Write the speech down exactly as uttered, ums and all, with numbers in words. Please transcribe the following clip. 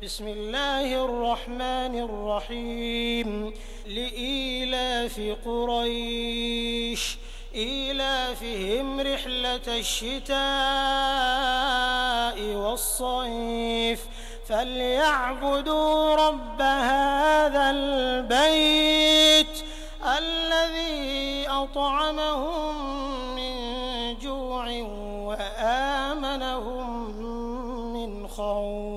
بسم الله الرحمن الرحيم لإيلاف قريش إيلافهم رحلة الشتاء والصيف فليعبدوا رب هذا البيت الذي أطعمهم من جوع وآمنهم من خوف.